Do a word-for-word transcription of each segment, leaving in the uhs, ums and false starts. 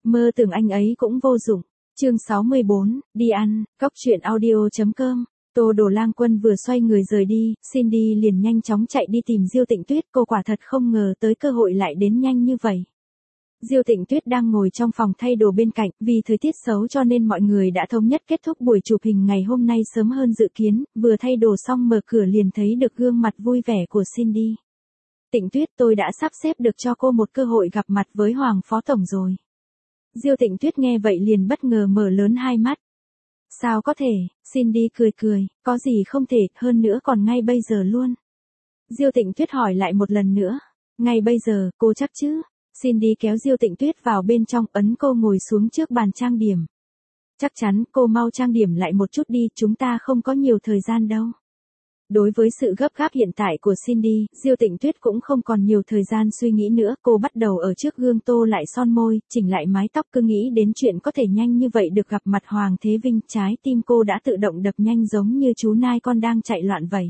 mơ tưởng anh ấy cũng vô dụng. Chương sáu mươi bốn, đi ăn, cóc truyện audio chấm com. Tô Đồ Lang Quân vừa xoay người rời đi, Cindy liền nhanh chóng chạy đi tìm Diêu Tịnh Tuyết, cô quả thật không ngờ tới cơ hội lại đến nhanh như vậy. Diêu Tịnh Tuyết đang ngồi trong phòng thay đồ bên cạnh, vì thời tiết xấu cho nên mọi người đã thống nhất kết thúc buổi chụp hình ngày hôm nay sớm hơn dự kiến, vừa thay đồ xong mở cửa liền thấy được gương mặt vui vẻ của Cindy. Tịnh Tuyết, tôi đã sắp xếp được cho cô một cơ hội gặp mặt với Hoàng Phó Tổng rồi. Diêu Tịnh Tuyết nghe vậy liền bất ngờ mở lớn hai mắt. Sao có thể, Cindy cười cười, có gì không thể, hơn nữa còn ngay bây giờ luôn. Diêu Tịnh Tuyết hỏi lại một lần nữa, ngay bây giờ, cô chắc chứ? Cindy kéo Diêu Tịnh Tuyết vào bên trong, ấn cô ngồi xuống trước bàn trang điểm. Chắc chắn, cô mau trang điểm lại một chút đi, chúng ta không có nhiều thời gian đâu. Đối với sự gấp gáp hiện tại của Cindy, Diêu Tịnh Tuyết cũng không còn nhiều thời gian suy nghĩ nữa, cô bắt đầu ở trước gương tô lại son môi, chỉnh lại mái tóc, cứ nghĩ đến chuyện có thể nhanh như vậy được gặp mặt Hoàng Thế Vinh, trái tim cô đã tự động đập nhanh giống như chú nai con đang chạy loạn vậy.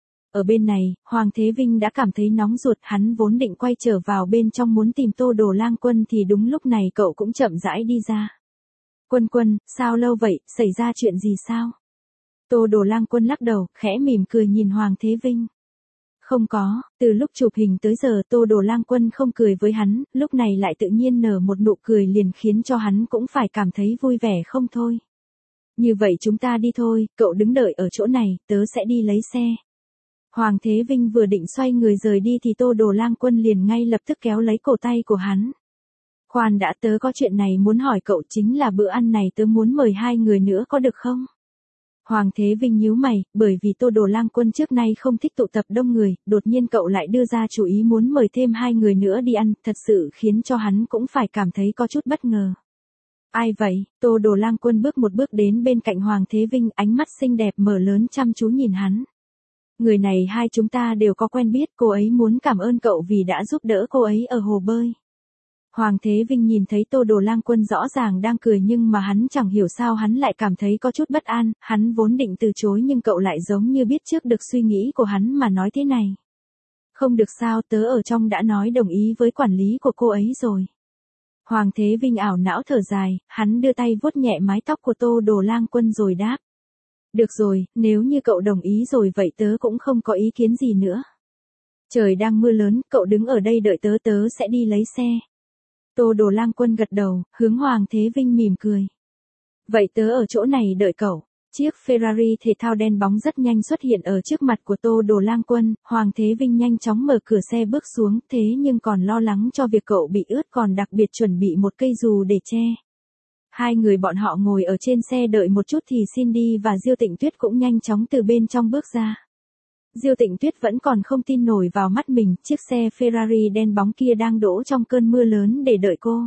Ở bên này, Hoàng Thế Vinh đã cảm thấy nóng ruột, hắn vốn định quay trở vào bên trong muốn tìm Tô Đồ Lang Quân thì đúng lúc này cậu cũng chậm rãi đi ra. Quân Quân, sao lâu vậy, xảy ra chuyện gì sao? Tô Đồ Lang Quân lắc đầu, khẽ mỉm cười nhìn Hoàng Thế Vinh. Không có, từ lúc chụp hình tới giờ Tô Đồ Lang Quân không cười với hắn, lúc này lại tự nhiên nở một nụ cười liền khiến cho hắn cũng phải cảm thấy vui vẻ không thôi. Như vậy chúng ta đi thôi, cậu đứng đợi ở chỗ này, tớ sẽ đi lấy xe. Hoàng Thế Vinh vừa định xoay người rời đi thì Tô Đồ Lang Quân liền ngay lập tức kéo lấy cổ tay của hắn. Khoan đã, tớ có chuyện này muốn hỏi cậu, chính là bữa ăn này tớ muốn mời hai người nữa có được không? Hoàng Thế Vinh nhíu mày, bởi vì Tô Đồ Lang Quân trước nay không thích tụ tập đông người, đột nhiên cậu lại đưa ra chủ ý muốn mời thêm hai người nữa đi ăn, thật sự khiến cho hắn cũng phải cảm thấy có chút bất ngờ. Ai vậy? Tô Đồ Lang Quân bước một bước đến bên cạnh Hoàng Thế Vinh, ánh mắt xinh đẹp mở lớn chăm chú nhìn hắn. Người này hai chúng ta đều có quen biết, cô ấy muốn cảm ơn cậu vì đã giúp đỡ cô ấy ở hồ bơi. Hoàng Thế Vinh nhìn thấy Tô Đồ Lang Quân rõ ràng đang cười nhưng mà hắn chẳng hiểu sao hắn lại cảm thấy có chút bất an, hắn vốn định từ chối nhưng cậu lại giống như biết trước được suy nghĩ của hắn mà nói thế này. Không được sao, tớ ở trong đã nói đồng ý với quản lý của cô ấy rồi. Hoàng Thế Vinh ảo não thở dài, hắn đưa tay vuốt nhẹ mái tóc của Tô Đồ Lang Quân rồi đáp. Được rồi, nếu như cậu đồng ý rồi vậy tớ cũng không có ý kiến gì nữa. Trời đang mưa lớn, cậu đứng ở đây đợi tớ, tớ sẽ đi lấy xe. Tô Đồ Lang Quân gật đầu, hướng Hoàng Thế Vinh mỉm cười. Vậy tớ ở chỗ này đợi cậu. Chiếc Ferrari thể thao đen bóng rất nhanh xuất hiện ở trước mặt của Tô Đồ Lang Quân, Hoàng Thế Vinh nhanh chóng mở cửa xe bước xuống, thế nhưng còn lo lắng cho việc cậu bị ướt còn đặc biệt chuẩn bị một cây dù để che. Hai người bọn họ ngồi ở trên xe đợi một chút thì Cindy và Diêu Tịnh Tuyết cũng nhanh chóng từ bên trong bước ra. Diêu Tịnh Tuyết vẫn còn không tin nổi vào mắt mình, chiếc xe Ferrari đen bóng kia đang đỗ trong cơn mưa lớn để đợi cô.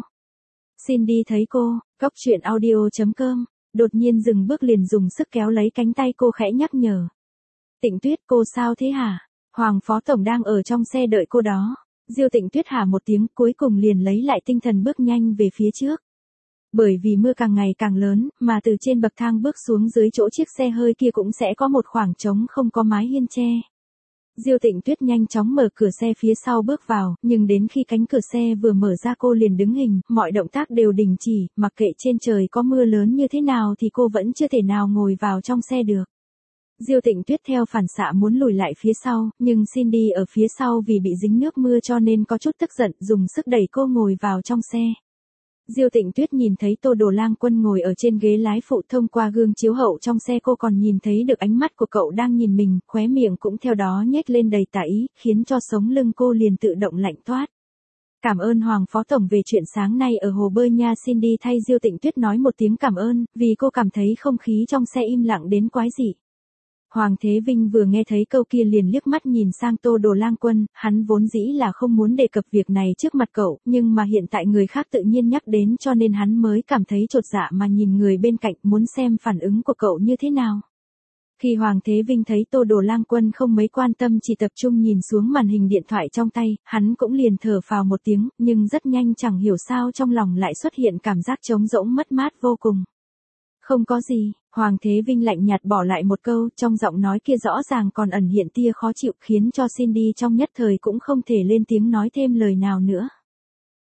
Cindy thấy cô, cóc truyện audio chấm com, đột nhiên dừng bước liền dùng sức kéo lấy cánh tay cô khẽ nhắc nhở. Tịnh Tuyết, cô sao thế hả? Hoàng Phó Tổng đang ở trong xe đợi cô đó. Diêu Tịnh Tuyết hả một tiếng cuối cùng liền lấy lại tinh thần bước nhanh về phía trước. Bởi vì mưa càng ngày càng lớn, mà từ trên bậc thang bước xuống dưới chỗ chiếc xe hơi kia cũng sẽ có một khoảng trống không có mái hiên che. Diêu Tịnh Tuyết nhanh chóng mở cửa xe phía sau bước vào, nhưng đến khi cánh cửa xe vừa mở ra cô liền đứng hình, mọi động tác đều đình chỉ, mặc kệ trên trời có mưa lớn như thế nào thì cô vẫn chưa thể nào ngồi vào trong xe được. Diêu Tịnh Tuyết theo phản xạ muốn lùi lại phía sau, nhưng Cindy ở phía sau vì bị dính nước mưa cho nên có chút tức giận, dùng sức đẩy cô ngồi vào trong xe. Diêu Tịnh Tuyết nhìn thấy Tô Đồ Lang Quân ngồi ở trên ghế lái phụ, thông qua gương chiếu hậu trong xe cô còn nhìn thấy được ánh mắt của cậu đang nhìn mình, khóe miệng cũng theo đó nhếch lên đầy tà ý, khiến cho sống lưng cô liền tự động lạnh toát. Cảm ơn Hoàng Phó Tổng về chuyện sáng nay ở hồ bơi nha. Cindy thay Diêu Tịnh Tuyết nói một tiếng cảm ơn, vì cô cảm thấy không khí trong xe im lặng đến quái dị. Hoàng Thế Vinh vừa nghe thấy câu kia liền liếc mắt nhìn sang Tô Đồ Lang Quân, hắn vốn dĩ là không muốn đề cập việc này trước mặt cậu, nhưng mà hiện tại người khác tự nhiên nhắc đến cho nên hắn mới cảm thấy chột dạ mà nhìn người bên cạnh muốn xem phản ứng của cậu như thế nào. Khi Hoàng Thế Vinh thấy Tô Đồ Lang Quân không mấy quan tâm chỉ tập trung nhìn xuống màn hình điện thoại trong tay, hắn cũng liền thở phào một tiếng, nhưng rất nhanh chẳng hiểu sao trong lòng lại xuất hiện cảm giác trống rỗng mất mát vô cùng. Không có gì, Hoàng Thế Vinh lạnh nhạt bỏ lại một câu, trong giọng nói kia rõ ràng còn ẩn hiện tia khó chịu khiến cho Cindy trong nhất thời cũng không thể lên tiếng nói thêm lời nào nữa.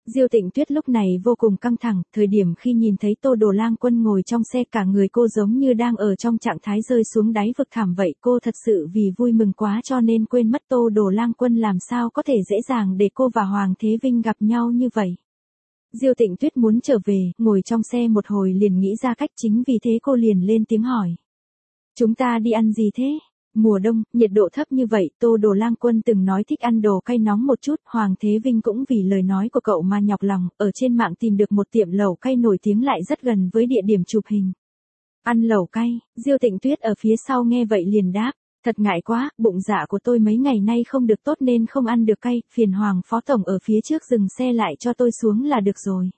Diêu Tịnh Tuyết lúc này vô cùng căng thẳng, thời điểm khi nhìn thấy Tô Đồ Lang Quân ngồi trong xe cả người cô giống như đang ở trong trạng thái rơi xuống đáy vực thẳm vậy, cô thật sự vì vui mừng quá cho nên quên mất Tô Đồ Lang Quân làm sao có thể dễ dàng để cô và Hoàng Thế Vinh gặp nhau như vậy. Diêu Tịnh Tuyết muốn trở về, ngồi trong xe một hồi liền nghĩ ra cách, chính vì thế cô liền lên tiếng hỏi. Chúng ta đi ăn gì thế? Mùa đông, nhiệt độ thấp như vậy, Tô Đồ Lang Quân từng nói thích ăn đồ cay nóng một chút, Hoàng Thế Vinh cũng vì lời nói của cậu mà nhọc lòng, ở trên mạng tìm được một tiệm lẩu cay nổi tiếng lại rất gần với địa điểm chụp hình. Ăn lẩu cay, Diêu Tịnh Tuyết ở phía sau nghe vậy liền đáp, thật ngại quá, bụng dạ của tôi mấy ngày nay không được tốt nên không ăn được cay, phiền Hoàng Phó Tổng ở phía trước dừng xe lại cho tôi xuống là được rồi.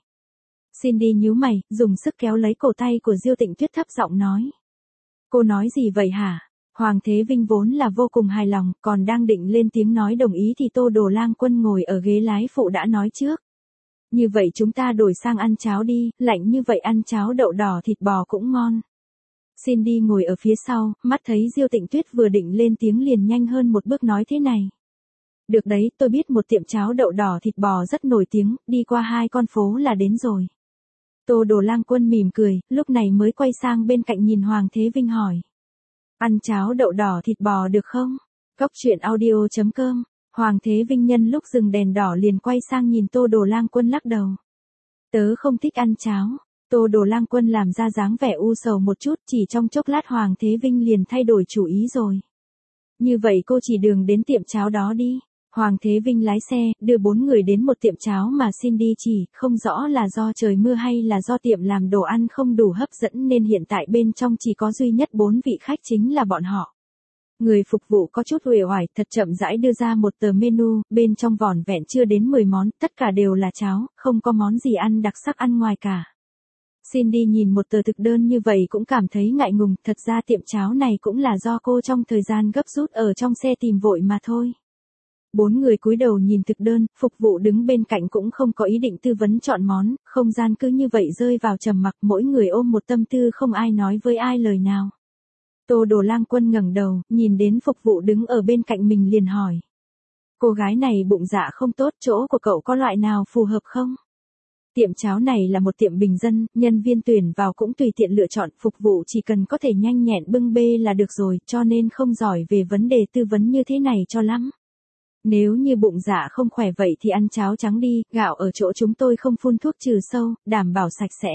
Cindy nhíu mày, dùng sức kéo lấy cổ tay của Diêu Tịnh Tuyết thấp giọng nói. Cô nói gì vậy hả? Hoàng Thế Vinh vốn là vô cùng hài lòng, còn đang định lên tiếng nói đồng ý thì Tô Đồ Lang Quân ngồi ở ghế lái phụ đã nói trước. Như vậy chúng ta đổi sang ăn cháo đi, lạnh như vậy ăn cháo đậu đỏ thịt bò cũng ngon. Cindy ngồi ở phía sau, mắt thấy Diêu Tịnh Tuyết vừa định lên tiếng liền nhanh hơn một bước nói thế này. Được đấy, tôi biết một tiệm cháo đậu đỏ thịt bò rất nổi tiếng, đi qua hai con phố là đến rồi. Tô Đồ Lang Quân mỉm cười, lúc này mới quay sang bên cạnh nhìn Hoàng Thế Vinh hỏi. Ăn cháo đậu đỏ thịt bò được không? Cóc truyện audio chấm com. Hoàng Thế Vinh nhân lúc dừng đèn đỏ liền quay sang nhìn Tô Đồ Lang Quân lắc đầu. Tớ không thích ăn cháo. Tô Đồ Lang Quân làm ra dáng vẻ u sầu một chút, chỉ trong chốc lát Hoàng Thế Vinh liền thay đổi chủ ý rồi. Như vậy cô chỉ đường đến tiệm cháo đó đi. Hoàng Thế Vinh lái xe, đưa bốn người đến một tiệm cháo mà Cindy chỉ, không rõ là do trời mưa hay là do tiệm làm đồ ăn không đủ hấp dẫn nên hiện tại bên trong chỉ có duy nhất bốn vị khách chính là bọn họ. Người phục vụ có chút uể oải, thật chậm rãi đưa ra một tờ menu, bên trong vỏn vẹn chưa đến mười món, tất cả đều là cháo, không có món gì ăn đặc sắc ăn ngoài cả. Cindy nhìn một tờ thực đơn như vậy cũng cảm thấy ngại ngùng, thật ra tiệm cháo này cũng là do cô trong thời gian gấp rút ở trong xe tìm vội mà thôi. Bốn người cúi đầu nhìn thực đơn, phục vụ đứng bên cạnh cũng không có ý định tư vấn chọn món, không gian cứ như vậy rơi vào trầm mặc, mỗi người ôm một tâm tư không ai nói với ai lời nào. Tô Đồ Lang Quân ngẩng đầu, nhìn đến phục vụ đứng ở bên cạnh mình liền hỏi. Cô gái này bụng dạ không tốt, chỗ của cậu có loại nào phù hợp không? Tiệm cháo này là một tiệm bình dân, nhân viên tuyển vào cũng tùy tiện lựa chọn, phục vụ chỉ cần có thể nhanh nhẹn bưng bê là được rồi, cho nên không giỏi về vấn đề tư vấn như thế này cho lắm. Nếu như bụng dạ không khỏe vậy thì ăn cháo trắng đi, gạo ở chỗ chúng tôi không phun thuốc trừ sâu, đảm bảo sạch sẽ.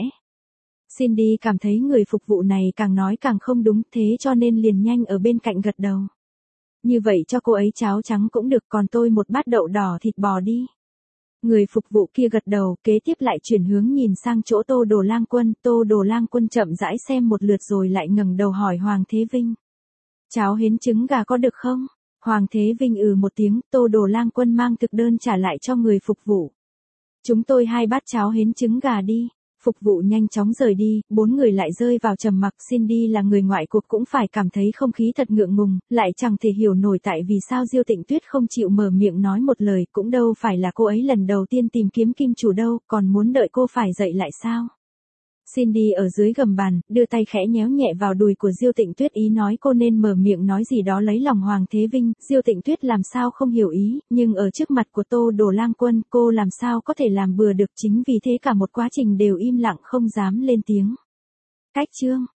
Cindy cảm thấy người phục vụ này càng nói càng không đúng, thế cho nên liền nhanh ở bên cạnh gật đầu. Như vậy cho cô ấy cháo trắng cũng được, còn tôi một bát đậu đỏ thịt bò đi. Người phục vụ kia gật đầu, kế tiếp lại chuyển hướng nhìn sang chỗ Tô Đồ Lang Quân, Tô Đồ Lang Quân chậm rãi xem một lượt rồi lại ngẩng đầu hỏi Hoàng Thế Vinh. Cháo hến trứng gà có được không? Hoàng Thế Vinh ừ một tiếng, Tô Đồ Lang Quân mang thực đơn trả lại cho người phục vụ. Chúng tôi hai bát cháo hến trứng gà đi. Phục vụ nhanh chóng rời đi, bốn người lại rơi vào trầm mặc. Cindy là người ngoại cuộc cũng phải cảm thấy không khí thật ngượng ngùng, lại chẳng thể hiểu nổi tại vì sao Diêu Tịnh Tuyết không chịu mở miệng nói một lời, cũng đâu phải là cô ấy lần đầu tiên tìm kiếm kim chủ đâu, còn muốn đợi cô phải dậy lại sao? Cindy ở dưới gầm bàn, đưa tay khẽ nhéo nhẹ vào đùi của Diêu Tịnh Tuyết ý nói cô nên mở miệng nói gì đó lấy lòng Hoàng Thế Vinh, Diêu Tịnh Tuyết làm sao không hiểu ý, nhưng ở trước mặt của Tô Đồ Lang Quân cô làm sao có thể làm bừa được, chính vì thế cả một quá trình đều im lặng không dám lên tiếng. Cách chương